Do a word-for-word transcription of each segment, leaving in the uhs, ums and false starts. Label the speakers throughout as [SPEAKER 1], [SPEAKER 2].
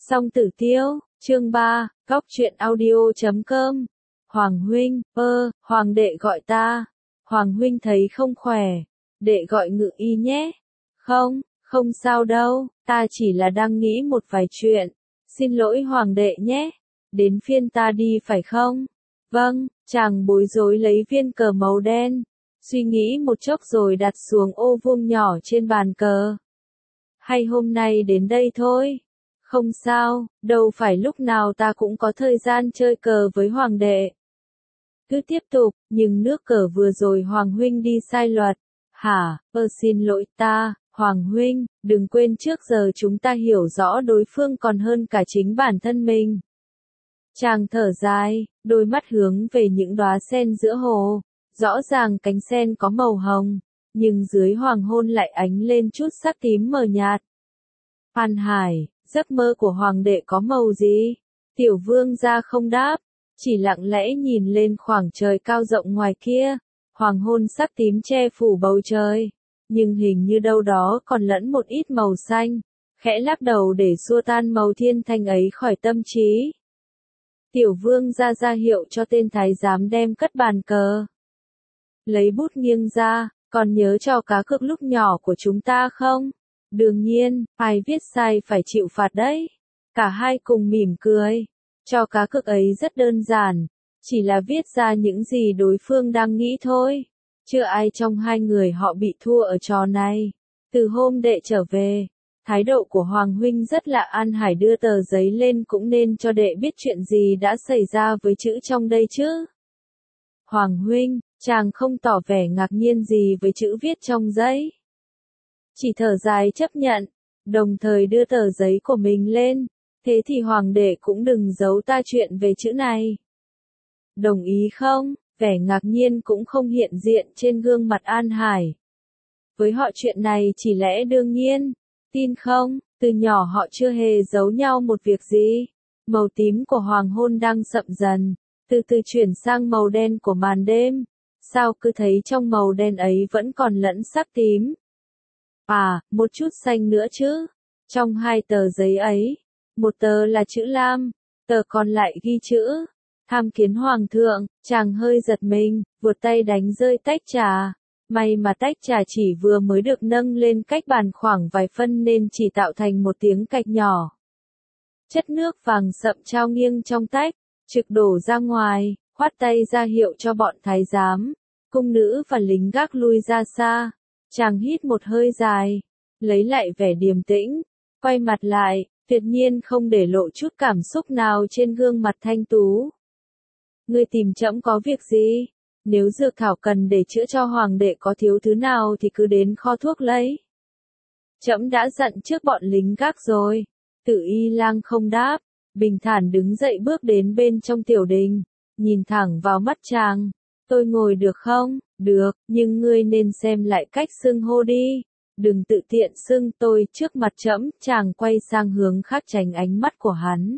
[SPEAKER 1] Song Tử Tiêu, chương ba, góc truyện audio chấm com. Hoàng huynh, ơ, hoàng đệ gọi ta. Hoàng huynh thấy không khỏe, đệ gọi ngự y nhé. Không, không sao đâu, ta chỉ là đang nghĩ một vài chuyện. Xin lỗi hoàng đệ nhé. Đến phiên ta đi phải không? Vâng, chàng bối rối lấy viên cờ màu đen. Suy nghĩ một chốc rồi đặt xuống ô vuông nhỏ trên bàn cờ. Hay hôm nay đến đây thôi? Không sao, đâu phải lúc nào ta cũng có thời gian chơi cờ với hoàng đệ. Cứ tiếp tục, nhưng nước cờ vừa rồi hoàng huynh đi sai luật. Hả, ơ xin lỗi ta, hoàng huynh, đừng quên trước giờ chúng ta hiểu rõ đối phương còn hơn cả chính bản thân mình. Chàng thở dài, đôi mắt hướng về những đóa sen giữa hồ. Rõ ràng cánh sen có màu hồng, nhưng dưới hoàng hôn lại ánh lên chút sắc tím mờ nhạt. An Hải, giấc mơ của hoàng đệ có màu gì? Tiểu vương gia không đáp, chỉ lặng lẽ nhìn lên khoảng trời cao rộng ngoài kia. Hoàng hôn sắc tím che phủ bầu trời, nhưng hình như đâu đó còn lẫn một ít màu xanh, khẽ lắc đầu để xua tan màu thiên thanh ấy khỏi tâm trí. Tiểu vương gia ra hiệu cho tên thái giám đem cất bàn cờ. Lấy bút nghiêng ra, còn nhớ trò cá cược lúc nhỏ của chúng ta không? Đương nhiên, ai viết sai phải chịu phạt đấy. Cả hai cùng mỉm cười. Trò cá cược ấy rất đơn giản, chỉ là viết ra những gì đối phương đang nghĩ thôi. Chưa ai trong hai người họ bị thua ở trò này. Từ hôm đệ trở về, thái độ của Hoàng huynh rất lạ. An Hải đưa tờ giấy lên cũng nên cho đệ biết chuyện gì đã xảy ra với chữ trong đây chứ. Hoàng huynh, chàng không tỏ vẻ ngạc nhiên gì với chữ viết trong giấy. Chỉ thở dài chấp nhận, đồng thời đưa tờ giấy của mình lên. Thế thì hoàng đệ cũng đừng giấu ta chuyện về chữ này. Đồng ý không? Vẻ ngạc nhiên cũng không hiện diện trên gương mặt An Hải. Với họ chuyện này chỉ lẽ đương nhiên. Tin không? Từ nhỏ họ chưa hề giấu nhau một việc gì. Màu tím của hoàng hôn đang sậm dần, từ từ chuyển sang màu đen của màn đêm. Sao cứ thấy trong màu đen ấy vẫn còn lẫn sắc tím? À, một chút xanh nữa chứ. Trong hai tờ giấy ấy, một tờ là chữ lam, tờ còn lại ghi chữ tham kiến hoàng thượng. Chàng hơi giật mình, vụt tay đánh rơi tách trà. May mà tách trà chỉ vừa mới được nâng lên cách bàn khoảng vài phân nên chỉ tạo thành một tiếng cạch nhỏ. Chất nước vàng sậm trao nghiêng trong tách, trực đổ ra ngoài, khoát tay ra hiệu cho bọn thái giám, cung nữ và lính gác lui ra xa. Chàng hít một hơi dài, lấy lại vẻ điềm tĩnh, quay mặt lại, tuyệt nhiên không để lộ chút cảm xúc nào trên gương mặt thanh tú. Ngươi tìm trẫm có việc gì? Nếu dược thảo cần để chữa cho hoàng đệ có thiếu thứ nào thì cứ đến kho thuốc lấy. Trẫm đã dặn trước bọn lính gác rồi. Tử Y Lang không đáp, bình thản đứng dậy bước đến bên trong tiểu đình, nhìn thẳng vào mắt chàng. Tôi ngồi được không? Được, nhưng ngươi nên xem lại cách xưng hô đi. Đừng tự tiện xưng tôi trước mặt trẫm. Chàng quay sang hướng khác tránh ánh mắt của hắn.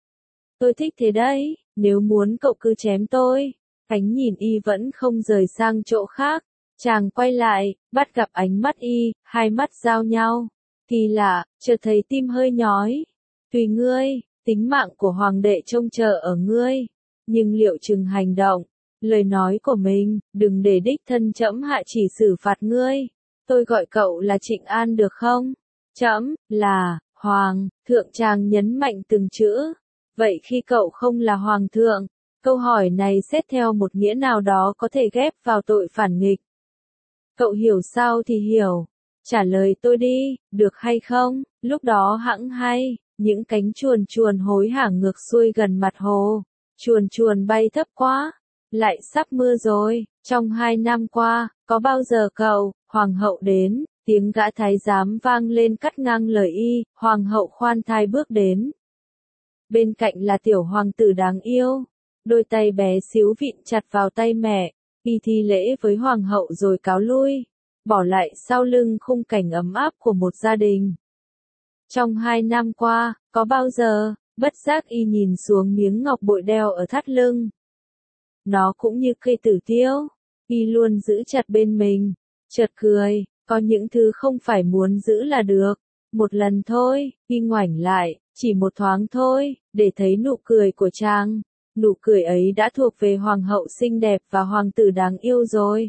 [SPEAKER 1] Tôi thích thế đấy, nếu muốn cậu cứ chém tôi. Ánh nhìn y vẫn không rời sang chỗ khác. Chàng quay lại, bắt gặp ánh mắt y, hai mắt giao nhau. Kỳ lạ, chợt thấy tim hơi nhói. Tùy ngươi, tính mạng của hoàng đệ trông chờ ở ngươi. Nhưng liệu chừng hành động, lời nói của mình, đừng để đích thân trẫm hạ chỉ xử phạt ngươi. Tôi gọi cậu là Trịnh An được không? Trẫm là hoàng thượng. Chàng nhấn mạnh từng chữ. Vậy khi cậu không là hoàng thượng, câu hỏi này xét theo một nghĩa nào đó có thể ghép vào tội phản nghịch. Cậu hiểu sao thì hiểu. Trả lời tôi đi, được hay không? Lúc đó hẵng hay, những cánh chuồn chuồn hối hả ngược xuôi gần mặt hồ. Chuồn chuồn bay thấp quá, lại sắp mưa rồi. Trong hai năm qua, có bao giờ cậu, hoàng hậu đến, tiếng gã thái giám vang lên cắt ngang lời y. Hoàng hậu khoan thai bước đến. Bên cạnh là tiểu hoàng tử đáng yêu. Đôi tay bé xíu vịn chặt vào tay mẹ. Y thi lễ với hoàng hậu rồi cáo lui, bỏ lại sau lưng khung cảnh ấm áp của một gia đình. Trong hai năm qua, có bao giờ, bất giác y nhìn xuống miếng ngọc bội đeo ở thắt lưng. Nó cũng như cây tử tiêu, y luôn giữ chặt bên mình. Chợt cười, có những thứ không phải muốn giữ là được. Một lần thôi, y ngoảnh lại, Chỉ một thoáng thôi, để thấy nụ cười của chàng. Nụ cười ấy đã thuộc về hoàng hậu xinh đẹp và hoàng tử đáng yêu rồi.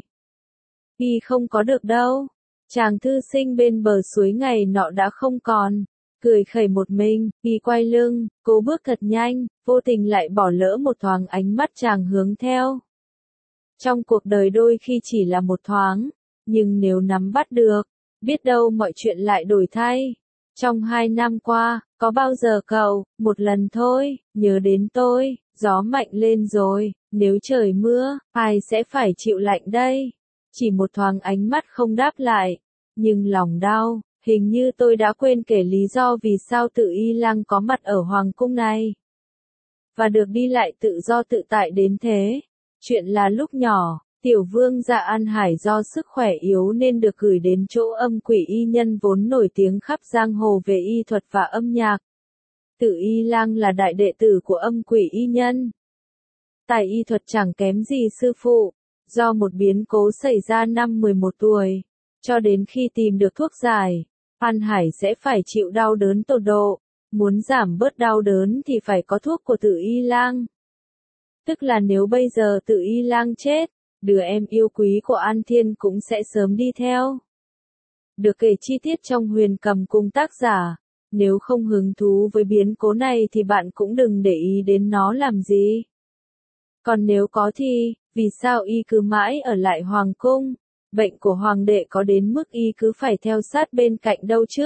[SPEAKER 1] Y không có được đâu. Chàng thư sinh bên bờ suối ngày nọ đã không còn. Cười khẩy một mình, Y quay lưng, cố bước thật nhanh, vô tình lại bỏ lỡ một thoáng ánh mắt chàng hướng theo. Trong cuộc đời đôi khi chỉ là một thoáng, nhưng nếu nắm bắt được, biết đâu mọi chuyện lại đổi thay. Trong hai năm qua, có bao giờ cậu, một lần thôi, nhớ đến tôi, gió mạnh lên rồi, nếu trời mưa, ai sẽ phải chịu lạnh đây? Chỉ một thoáng ánh mắt không đáp lại, nhưng lòng đau, hình như tôi đã quên kể lý do vì sao Tự Y Lang có mặt ở hoàng cung này. Và được đi lại tự do tự tại đến thế. Chuyện là lúc nhỏ, tiểu vương gia An Hải do sức khỏe yếu nên được gửi đến chỗ âm quỷ y nhân vốn nổi tiếng khắp giang hồ về y thuật và âm nhạc. Tự Y Lang là đại đệ tử của âm quỷ y nhân. Tài y thuật chẳng kém gì sư phụ, do một biến cố xảy ra năm mười một tuổi, cho đến khi tìm được thuốc giải, An Hải sẽ phải chịu đau đớn tột độ, muốn giảm bớt đau đớn thì phải có thuốc của Tự Y Lang. Tức là nếu bây giờ Tự Y Lang chết, đứa em yêu quý của An Thiên cũng sẽ sớm đi theo. Được kể chi tiết trong Huyền Cầm Cung tác giả, nếu không hứng thú với biến cố này thì bạn cũng đừng để ý đến nó làm gì. Còn nếu có thì, vì sao y cứ mãi ở lại hoàng cung? Bệnh của hoàng đệ có đến mức y cứ phải theo sát bên cạnh đâu chứ?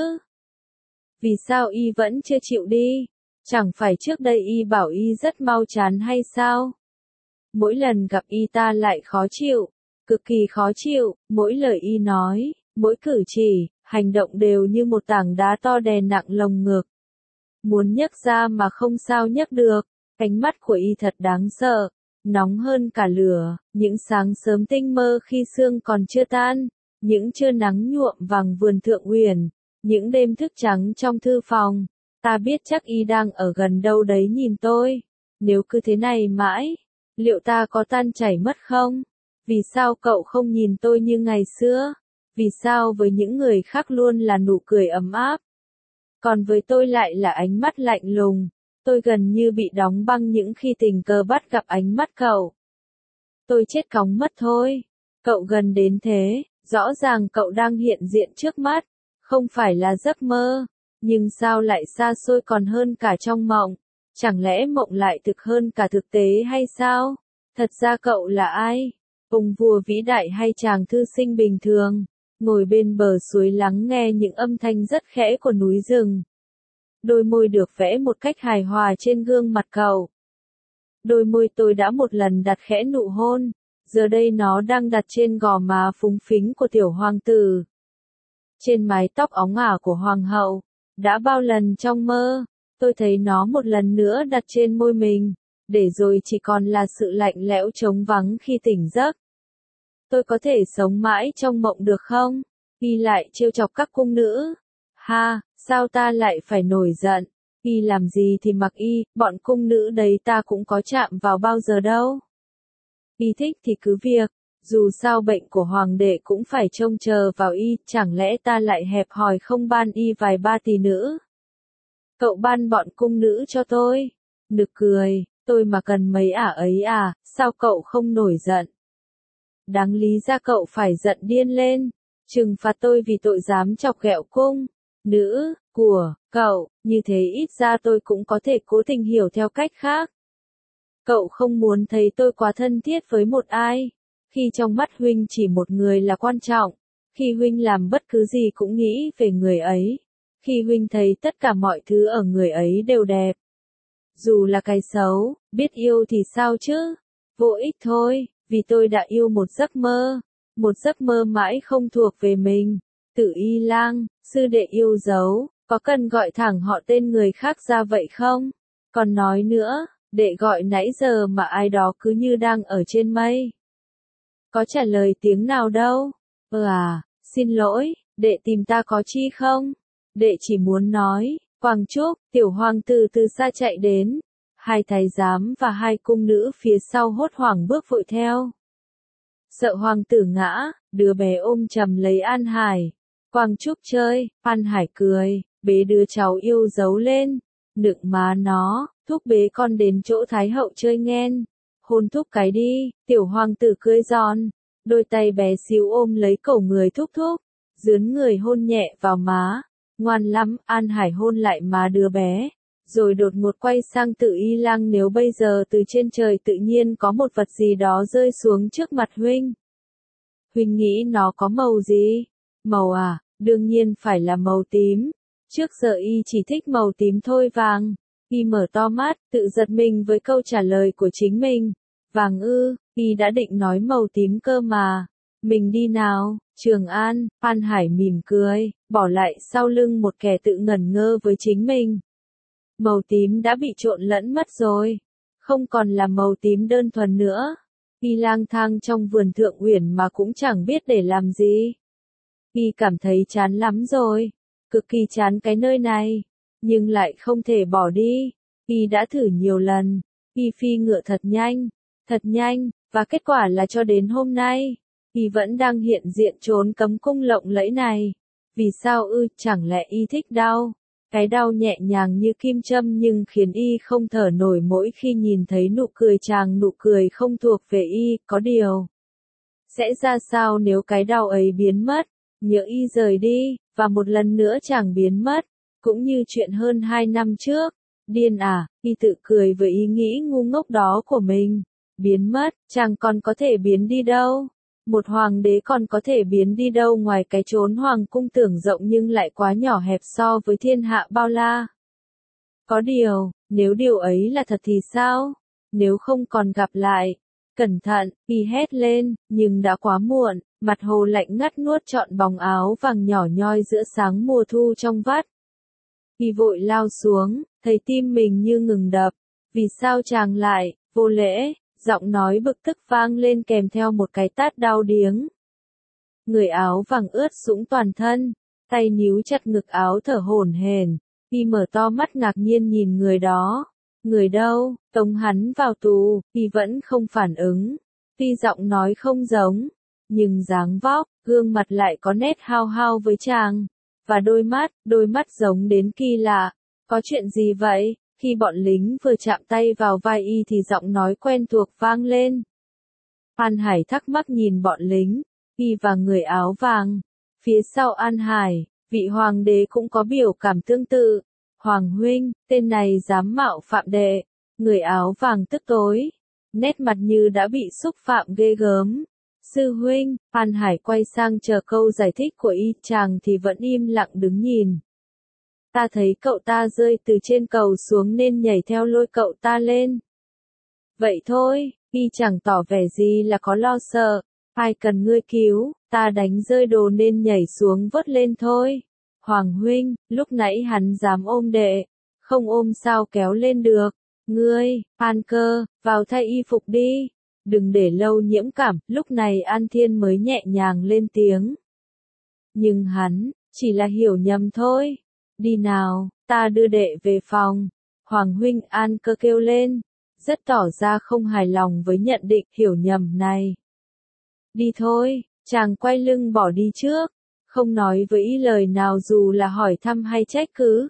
[SPEAKER 1] Vì sao y vẫn chưa chịu đi? Chẳng phải trước đây y bảo y rất mau chán hay sao? Mỗi lần gặp y ta lại khó chịu, cực kỳ khó chịu, mỗi lời y nói, mỗi cử chỉ, hành động đều như một tảng đá to đè nặng lồng ngực. Muốn nhấc ra mà không sao nhấc được, ánh mắt của y thật đáng sợ, nóng hơn cả lửa, những sáng sớm tinh mơ khi sương còn chưa tan, những trưa nắng nhuộm vàng vườn Thượng Uyển, những đêm thức trắng trong thư phòng, ta biết chắc y đang ở gần đâu đấy nhìn tôi. Nếu cứ thế này mãi, liệu ta có tan chảy mất không? Vì sao cậu không nhìn tôi như ngày xưa? Vì sao với những người khác luôn là nụ cười ấm áp? Còn với tôi lại là ánh mắt lạnh lùng, tôi gần như bị đóng băng những khi tình cờ bắt gặp ánh mắt cậu. Tôi chết cóng mất thôi. Cậu gần đến thế, rõ ràng cậu đang hiện diện trước mắt, không phải là giấc mơ, nhưng sao lại xa xôi còn hơn cả trong mộng? Chẳng lẽ mộng lại thực hơn cả thực tế hay sao? Thật ra cậu là ai? Ông vua vĩ đại hay chàng thư sinh bình thường, ngồi bên bờ suối lắng nghe những âm thanh rất khẽ của núi rừng. Đôi môi được vẽ một cách hài hòa trên gương mặt cậu. Đôi môi tôi đã một lần đặt khẽ nụ hôn, giờ đây nó đang đặt trên gò má phúng phính của tiểu hoàng tử. Trên mái tóc óng ả của hoàng hậu, đã bao lần trong mơ, tôi thấy nó một lần nữa đặt trên môi mình, để rồi chỉ còn là sự lạnh lẽo trống vắng khi tỉnh giấc. Tôi có thể sống mãi trong mộng được không? Y lại trêu chọc các cung nữ. Ha, sao ta lại phải nổi giận? Y làm gì thì mặc y, bọn cung nữ đấy ta cũng có chạm vào bao giờ đâu. Y thích thì cứ việc, dù sao bệnh của hoàng đệ cũng phải trông chờ vào y, chẳng lẽ ta lại hẹp hòi không ban y vài ba tỷ nữ? Cậu ban bọn cung nữ cho tôi. Nực cười, tôi mà cần mấy ả ấy à, sao cậu không nổi giận? Đáng lý ra cậu phải giận điên lên, trừng phạt tôi vì tội dám chọc ghẹo cung nữ của cậu, như thế ít ra tôi cũng có thể cố tình hiểu theo cách khác. Cậu không muốn thấy tôi quá thân thiết với một ai, khi trong mắt huynh chỉ một người là quan trọng, khi huynh làm bất cứ gì cũng nghĩ về người ấy, khi huynh thấy tất cả mọi thứ ở người ấy đều đẹp. Dù là cái xấu, biết yêu thì sao chứ? Vô ích thôi, vì tôi đã yêu một giấc mơ, một giấc mơ mãi không thuộc về mình. Tự Y Lang, sư đệ yêu dấu, có cần gọi thẳng họ tên người khác ra vậy không? Còn nói nữa, đệ gọi nãy giờ mà ai đó cứ như đang ở trên mây. Có trả lời tiếng nào đâu. Ừ à, xin lỗi, đệ tìm ta có chi không? Đệ chỉ muốn nói, Quang Trúc, tiểu hoàng tử từ xa chạy đến. Hai thái giám và hai cung nữ phía sau hốt hoảng bước vội theo. Sợ hoàng tử ngã, đứa bé ôm chầm lấy An Hải. Quang Trúc chơi, An Hải cười, bế đứa cháu yêu dấu lên. Nựng má nó, thúc bế con đến chỗ Thái hậu chơi nghen. Hôn thúc cái đi, tiểu hoàng tử cưỡi giòn. Đôi tay bé xíu ôm lấy cổ người thúc thúc. Dướn người hôn nhẹ vào má. Ngoan lắm, An Hải hôn lại má đứa bé. Rồi đột ngột quay sang Tự Y Lang, nếu bây giờ từ trên trời tự nhiên có một vật gì đó rơi xuống trước mặt huynh. Huynh nghĩ nó có màu gì? Màu à, đương nhiên phải là màu tím. Trước giờ y chỉ thích màu tím thôi. Vàng. Y mở to mắt, tự giật mình với câu trả lời của chính mình. Vàng ư, y đã định nói màu tím cơ mà. Mình đi nào, Trường An. An Hải mỉm cười, bỏ lại sau lưng một kẻ tự ngẩn ngơ với chính mình. Màu tím đã bị trộn lẫn mất rồi, không còn là màu tím đơn thuần nữa. Y lang thang trong vườn Thượng Uyển mà cũng chẳng biết để làm gì. Y cảm thấy chán lắm rồi, cực kỳ chán cái nơi này, nhưng lại không thể bỏ đi. Y đã thử nhiều lần, Y phi ngựa thật nhanh, thật nhanh, và kết quả là cho đến hôm nay, Y vẫn đang hiện diện trốn cấm cung lộng lẫy này. Vì sao ư, chẳng lẽ Y thích đau? Cái đau nhẹ nhàng như kim châm nhưng khiến Y không thở nổi mỗi khi nhìn thấy nụ cười chàng, nụ cười không thuộc về Y. Có điều, sẽ ra sao nếu cái đau ấy biến mất? Nhớ Y rời đi, và một lần nữa chàng biến mất, cũng như chuyện hơn hai năm trước. Điên à, Y tự cười với ý nghĩ ngu ngốc đó của mình. Biến mất, chàng còn có thể biến đi đâu? Một hoàng đế còn có thể biến đi đâu ngoài cái chốn hoàng cung tưởng rộng nhưng lại quá nhỏ hẹp so với thiên hạ bao la. Có điều, nếu điều ấy là thật thì sao? Nếu không còn gặp lại, cẩn thận, Y hét lên, nhưng đã quá muộn, mặt hồ lạnh ngắt nuốt trọn bóng áo vàng nhỏ nhoi giữa sáng mùa thu trong vắt. Y vội lao xuống, thấy tim mình như ngừng đập. Vì sao chàng lại, vô lễ? Giọng nói bực tức vang lên kèm theo một cái tát đau điếng. Người áo vàng ướt sũng toàn thân, tay níu chặt ngực áo thở hổn hển. Y mở to mắt ngạc nhiên nhìn người đó. Người đâu, tống hắn vào tù. Y vẫn không phản ứng. Tuy giọng nói không giống, nhưng dáng vóc, gương mặt lại có nét hao hao với chàng. Và đôi mắt, đôi mắt giống đến kỳ lạ. Có chuyện gì vậy? Khi bọn lính vừa chạm tay vào vai Y thì giọng nói quen thuộc vang lên. An Hải thắc mắc nhìn bọn lính, Y và người áo vàng. Phía sau An Hải, vị hoàng đế cũng có biểu cảm tương tự. Hoàng huynh, tên này dám mạo phạm đệ. Người áo vàng tức tối, nét mặt như đã bị xúc phạm ghê gớm. Sư huynh, An Hải quay sang chờ câu giải thích của Y, chàng thì vẫn im lặng đứng nhìn. Ta thấy cậu ta rơi từ trên cầu xuống nên nhảy theo lôi cậu ta lên. Vậy thôi, Y chẳng tỏ vẻ gì là có lo sợ. Ai cần ngươi cứu, ta đánh rơi đồ nên nhảy xuống vớt lên thôi. Hoàng huynh, lúc nãy hắn dám ôm đệ, không ôm sao kéo lên được. Ngươi, An Cơ, vào thay y phục đi. Đừng để lâu nhiễm cảm. Lúc này An Thiên mới nhẹ nhàng lên tiếng. Nhưng hắn, chỉ là hiểu nhầm thôi. Đi nào, ta đưa đệ về phòng. Hoàng huynh, An Cơ kêu lên, rất tỏ ra không hài lòng với nhận định hiểu nhầm này. Đi thôi, chàng quay lưng bỏ đi trước, không nói với Y lời nào dù là hỏi thăm hay trách cứ.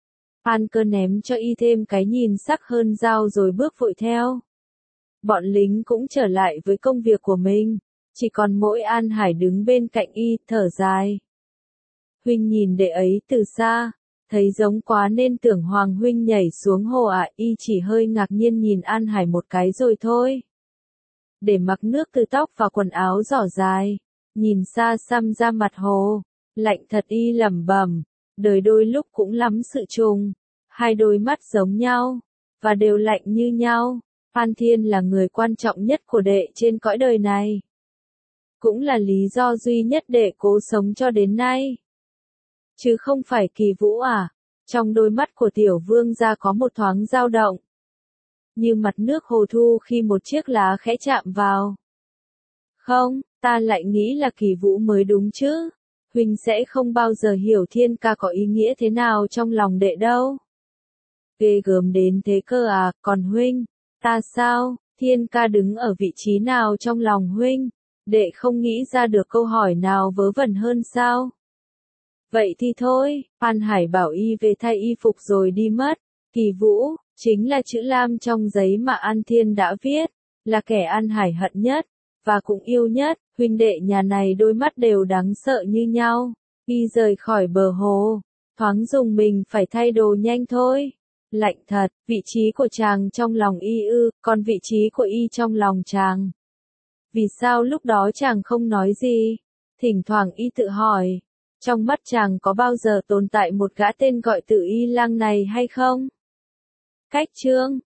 [SPEAKER 1] An Cơ ném cho Y thêm cái nhìn sắc hơn dao rồi bước vội theo. Bọn lính cũng trở lại với công việc của mình, chỉ còn mỗi An Hải đứng bên cạnh Y, thở dài. Huynh nhìn đệ ấy từ xa, thấy giống quá nên tưởng Hoàng huynh nhảy xuống hồ ạ. À. Y chỉ hơi ngạc nhiên nhìn An Hải một cái rồi thôi. Để mặc nước từ tóc vào quần áo giỏ dài, nhìn xa xăm ra mặt hồ, lạnh thật. Y lẩm bẩm, đời đôi lúc cũng lắm sự trùng, hai đôi mắt giống nhau, và đều lạnh như nhau. An Thiên là người quan trọng nhất của đệ trên cõi đời này. Cũng là lý do duy nhất đệ cố sống cho đến nay. Chứ không phải Kỳ Vũ à? Trong đôi mắt của tiểu vương gia có một thoáng dao động. Như mặt nước hồ thu khi một chiếc lá khẽ chạm vào. Không, ta lại nghĩ là Kỳ Vũ mới đúng chứ. Huynh sẽ không bao giờ hiểu Thiên ca có ý nghĩa thế nào trong lòng đệ đâu. Ghê gớm đến thế cơ à, còn huynh, ta sao? Thiên ca đứng ở vị trí nào trong lòng huynh? Đệ không nghĩ ra được câu hỏi nào vớ vẩn hơn sao? Vậy thì thôi, An Hải bảo Y về thay y phục rồi đi mất. Kỳ Vũ, chính là chữ Lam trong giấy mà An Thiên đã viết, là kẻ An Hải hận nhất, và cũng yêu nhất, huynh đệ nhà này đôi mắt đều đáng sợ như nhau. Y rời khỏi bờ hồ, thoáng dùng mình phải thay đồ nhanh thôi. Lạnh thật, vị trí của chàng trong lòng y ư, còn vị trí của y trong lòng chàng. Vì sao lúc đó chàng không nói gì? Thỉnh thoảng y tự hỏi, trong mắt chàng có bao giờ tồn tại một gã tên gọi tự Y Lang này hay không? Cách chương